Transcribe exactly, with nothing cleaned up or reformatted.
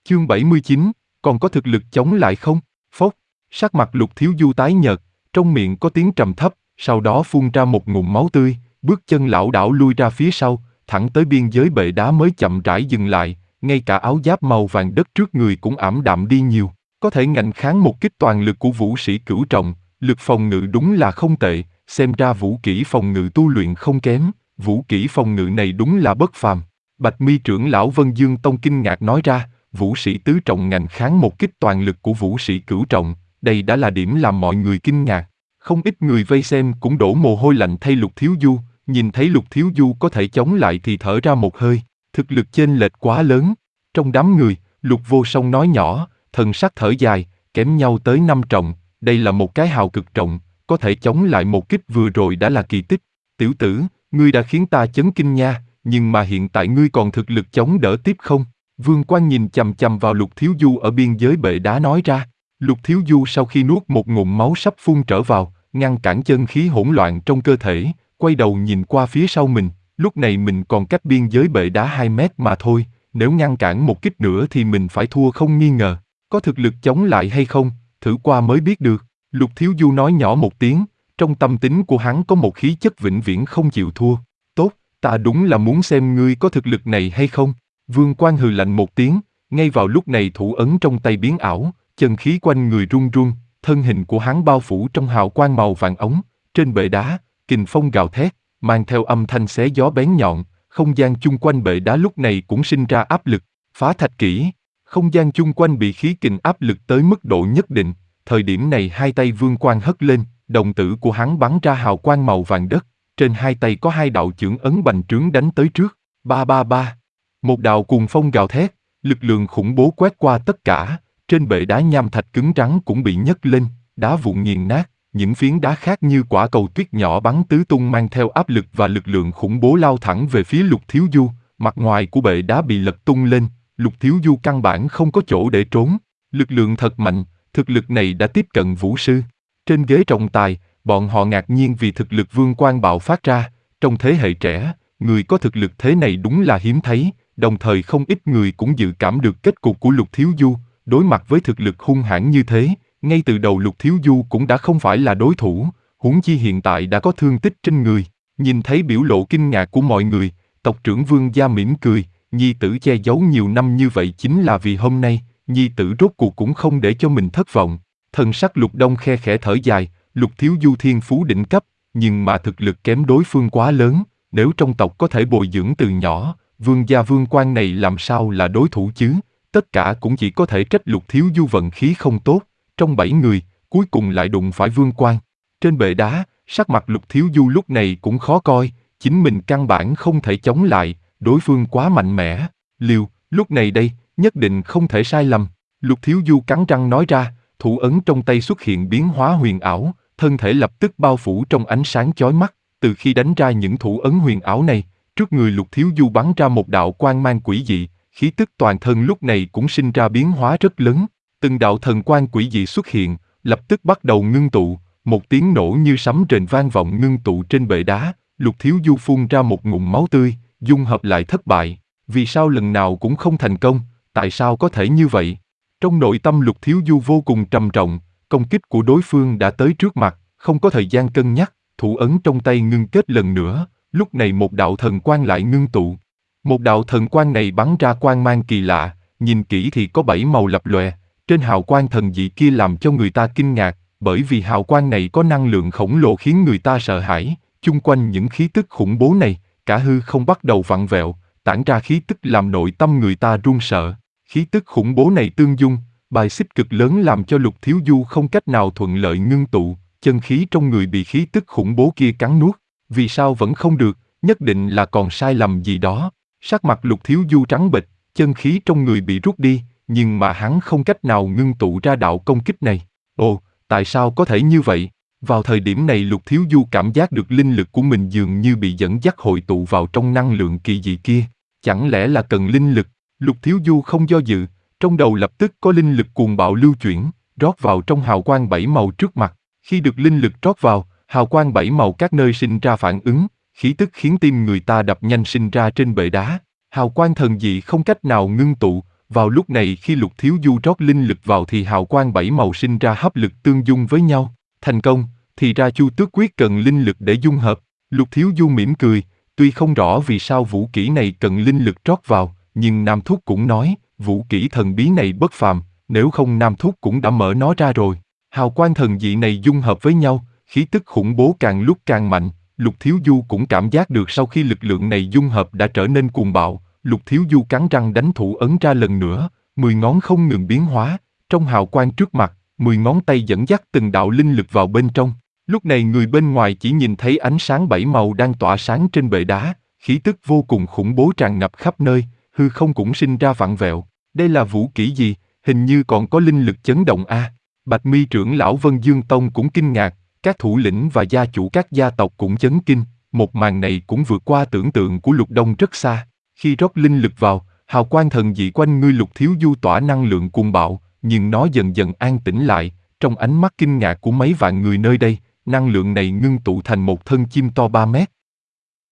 Chương bảy mươi chín, còn có thực lực chống lại không? Phốc, sắc mặt Lục Thiếu Du tái nhợt, trong miệng có tiếng trầm thấp, sau đó phun ra một ngụm máu tươi, bước chân lảo đảo lui ra phía sau, thẳng tới biên giới bệ đá mới chậm rãi dừng lại, ngay cả áo giáp màu vàng đất trước người cũng ảm đạm đi nhiều. Có thể ngạnh kháng một kích toàn lực của vũ sĩ cửu trọng, lực phòng ngự đúng là không tệ, xem ra vũ kỹ phòng ngự tu luyện không kém, vũ kỹ phòng ngự này đúng là bất phàm. Bạch Mi trưởng lão Vân Dương Tông kinh ngạc nói ra, vũ sĩ tứ trọng ngạnh kháng một kích toàn lực của vũ sĩ cửu trọng, đây đã là điểm làm mọi người kinh ngạc. Không ít người vây xem cũng đổ mồ hôi lạnh thay Lục Thiếu Du, nhìn thấy Lục Thiếu Du có thể chống lại thì thở ra một hơi, thực lực chênh lệch quá lớn. Trong đám người, Lục Vô Song nói nhỏ, thần sắc thở dài, kém nhau tới năm trọng, đây là một cái hào cực trọng, có thể chống lại một kích vừa rồi đã là kỳ tích. Tiểu tử, ngươi đã khiến ta chấn kinh nha, nhưng mà hiện tại ngươi còn thực lực chống đỡ tiếp không? Vương Quan nhìn chằm chằm vào Lục Thiếu Du ở biên giới bệ đá nói ra. Lục Thiếu Du sau khi nuốt một ngụm máu sắp phun trở vào, ngăn cản chân khí hỗn loạn trong cơ thể, quay đầu nhìn qua phía sau mình, lúc này mình còn cách biên giới bệ đá hai mét mà thôi, nếu ngăn cản một kích nữa thì mình phải thua không nghi ngờ. Có thực lực chống lại hay không, thử qua mới biết được. Lục Thiếu Du nói nhỏ một tiếng, trong tâm tính của hắn có một khí chất vĩnh viễn không chịu thua. Tốt, ta đúng là muốn xem ngươi có thực lực này hay không. Vương Quan hừ lạnh một tiếng, ngay vào lúc này thủ ấn trong tay biến ảo, chân khí quanh người run run, thân hình của hắn bao phủ trong hào quang màu vàng ống, trên bệ đá, kình phong gào thét, mang theo âm thanh xé gió bén nhọn, không gian chung quanh bệ đá lúc này cũng sinh ra áp lực, phá thạch kỹ. Không gian chung quanh bị khí kình áp lực tới mức độ nhất định, thời điểm này hai tay Vương Quan hất lên, đồng tử của hắn bắn ra hào quang màu vàng đất, trên hai tay có hai đạo chưởng ấn bành trướng đánh tới trước, ba ba ba. Một đạo cuồng phong gào thét, lực lượng khủng bố quét qua tất cả, trên bệ đá nham thạch cứng rắn cũng bị nhấc lên, đá vụn nghiền nát, những phiến đá khác như quả cầu tuyết nhỏ bắn tứ tung mang theo áp lực và lực lượng khủng bố lao thẳng về phía Lục Thiếu Du, mặt ngoài của bệ đá bị lật tung lên, Lục Thiếu Du căn bản không có chỗ để trốn, lực lượng thật mạnh, thực lực này đã tiếp cận vũ sư. Trên ghế trọng tài, bọn họ ngạc nhiên vì thực lực Vương Quan bạo phát ra, trong thế hệ trẻ, người có thực lực thế này đúng là hiếm thấy, đồng thời không ít người cũng dự cảm được kết cục của Lục Thiếu Du, đối mặt với thực lực hung hãn như thế, ngay từ đầu Lục Thiếu Du cũng đã không phải là đối thủ, huống chi hiện tại đã có thương tích trên người. Nhìn thấy biểu lộ kinh ngạc của mọi người, tộc trưởng Vương gia mỉm cười, nhi tử che giấu nhiều năm như vậy chính là vì hôm nay, nhi tử rốt cuộc cũng không để cho mình thất vọng. Thần sắc Lục Đông khe khẽ thở dài, Lục Thiếu Du thiên phú đỉnh cấp, nhưng mà thực lực kém đối phương quá lớn, nếu trong tộc có thể bồi dưỡng từ nhỏ, Vương gia Vương Quan này làm sao là đối thủ chứ? Tất cả cũng chỉ có thể trách Lục Thiếu Du vận khí không tốt, trong bảy người, cuối cùng lại đụng phải Vương Quan. Trên bệ đá, sắc mặt Lục Thiếu Du lúc này cũng khó coi, chính mình căn bản không thể chống lại, đối phương quá mạnh mẽ. Liều, lúc này đây, nhất định không thể sai lầm. Lục Thiếu Du cắn răng nói ra, thủ ấn trong tay xuất hiện biến hóa huyền ảo, thân thể lập tức bao phủ trong ánh sáng chói mắt. Từ khi đánh ra những thủ ấn huyền ảo này, trước người Lục Thiếu Du bắn ra một đạo quang mang quỷ dị, khí tức toàn thân lúc này cũng sinh ra biến hóa rất lớn. Từng đạo thần quang quỷ dị xuất hiện, lập tức bắt đầu ngưng tụ, một tiếng nổ như sấm rền vang vọng ngưng tụ trên bệ đá. Lục Thiếu Du phun ra một ngụm máu tươi, dung hợp lại thất bại. Vì sao lần nào cũng không thành công, tại sao có thể như vậy? Trong nội tâm Lục Thiếu Du vô cùng trầm trọng, công kích của đối phương đã tới trước mặt, không có thời gian cân nhắc, thủ ấn trong tay ngưng kết lần nữa, lúc này một đạo thần quang lại ngưng tụ. Một đạo thần quang này bắn ra quang mang kỳ lạ, nhìn kỹ thì có bảy màu lập lòe, trên hào quang thần dị kia làm cho người ta kinh ngạc, bởi vì hào quang này có năng lượng khổng lồ khiến người ta sợ hãi, chung quanh những khí tức khủng bố này, cả hư không bắt đầu vặn vẹo, tản ra khí tức làm nội tâm người ta run sợ. Khí tức khủng bố này tương dung, bài xích cực lớn làm cho Lục Thiếu Du không cách nào thuận lợi ngưng tụ, chân khí trong người bị khí tức khủng bố kia cắn nuốt. Vì sao vẫn không được, nhất định là còn sai lầm gì đó. Sắc mặt Lục Thiếu Du trắng bệch, chân khí trong người bị rút đi, nhưng mà hắn không cách nào ngưng tụ ra đạo công kích này. Ồ, tại sao có thể như vậy? Vào thời điểm này Lục Thiếu Du cảm giác được linh lực của mình dường như bị dẫn dắt hội tụ vào trong năng lượng kỳ dị kia. Chẳng lẽ là cần linh lực? Lục Thiếu Du không do dự, trong đầu lập tức có linh lực cuồng bạo lưu chuyển, rót vào trong hào quang bảy màu trước mặt. Khi được linh lực rót vào, hào quang bảy màu các nơi sinh ra phản ứng, khí tức khiến tim người ta đập nhanh sinh ra trên bệ đá. Hào quang thần dị không cách nào ngưng tụ, Vào lúc này khi Lục Thiếu Du rót linh lực vào thì hào quang bảy màu sinh ra hấp lực tương dung với nhau. Thành công, thì ra Chu Tước Quyết cần linh lực để dung hợp. Lục Thiếu Du mỉm cười, tuy không rõ vì sao vũ kỹ này cần linh lực rót vào, nhưng Nam Thúc cũng nói, vũ kỹ thần bí này bất phàm, nếu không Nam Thúc cũng đã mở nó ra rồi. Hào quang thần dị này dung hợp với nhau, khí tức khủng bố càng lúc càng mạnh. Lục Thiếu Du cũng cảm giác được sau khi lực lượng này dung hợp đã trở nên cuồng bạo. Lục Thiếu Du cắn răng đánh thủ ấn ra lần nữa, mười ngón không ngừng biến hóa, trong hào quang trước mặt, mười ngón tay dẫn dắt từng đạo linh lực vào bên trong. Lúc này người bên ngoài chỉ nhìn thấy ánh sáng bảy màu đang tỏa sáng trên bệ đá, khí tức vô cùng khủng bố tràn ngập khắp nơi, hư không cũng sinh ra vặn vẹo. Đây là vũ kỹ gì, hình như còn có linh lực chấn động a. À. Bạch Mi trưởng lão Vân Dương Tông cũng kinh ngạc, các thủ lĩnh và gia chủ các gia tộc cũng chấn kinh, một màn này cũng vượt qua tưởng tượng của Lục Đông rất xa. Khi rót linh lực vào, hào quang thần dị quanh người Lục Thiếu Du tỏa năng lượng cuồng bạo, nhưng nó dần dần an tĩnh lại, trong ánh mắt kinh ngạc của mấy vạn người nơi đây, năng lượng này ngưng tụ thành một thân chim to ba mét,